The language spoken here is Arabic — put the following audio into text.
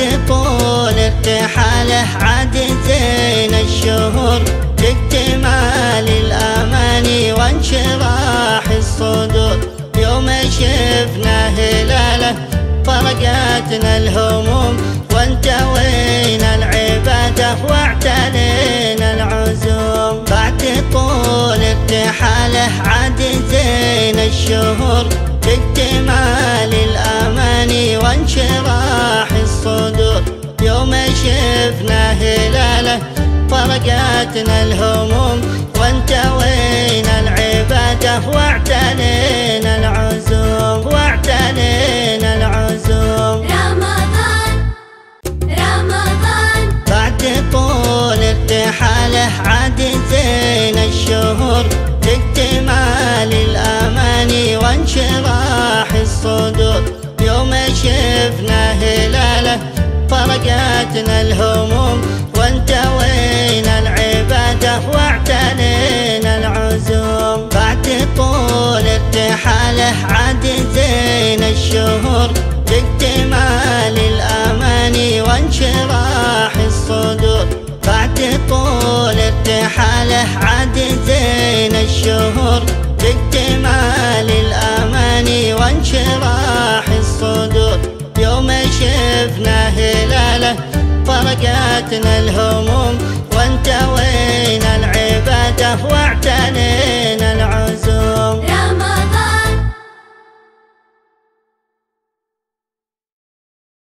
بعد طول ارتحاله عاد زين الشهور باكتمال الاماني وانشراح الصدور. يوم شفنا هلاله فرقتنا الهموم وانتوينا العباده واعتلينا العزوم. بعد طول ارتحاله عاد زين الشهور باكتمال الاماني وانشراح الصدور. يوم شفنا هلاله فرقتنا الهموم وانتوينا العباده واعتلينا العزوم واعتلينا العزوم. رمضان رمضان بعد طول ارتحاله عاد زين الشهور باكتمال الاماني وانشراح الصدور. يوم شفنا هلاله فرقتنا الهموم وانتوينا العباده واعتلينا العزوم. بعد طول ارتحاله عاد زين الشهور باكتمال الاماني وانشراح الصدور. بعد طول ارتحاله عاد زين الشهور باكتمال الاماني وانشراح الصدور. يوم شفنا هلاله فرقتنا الهموم وانتوينا العباده واعتلينا العزوم.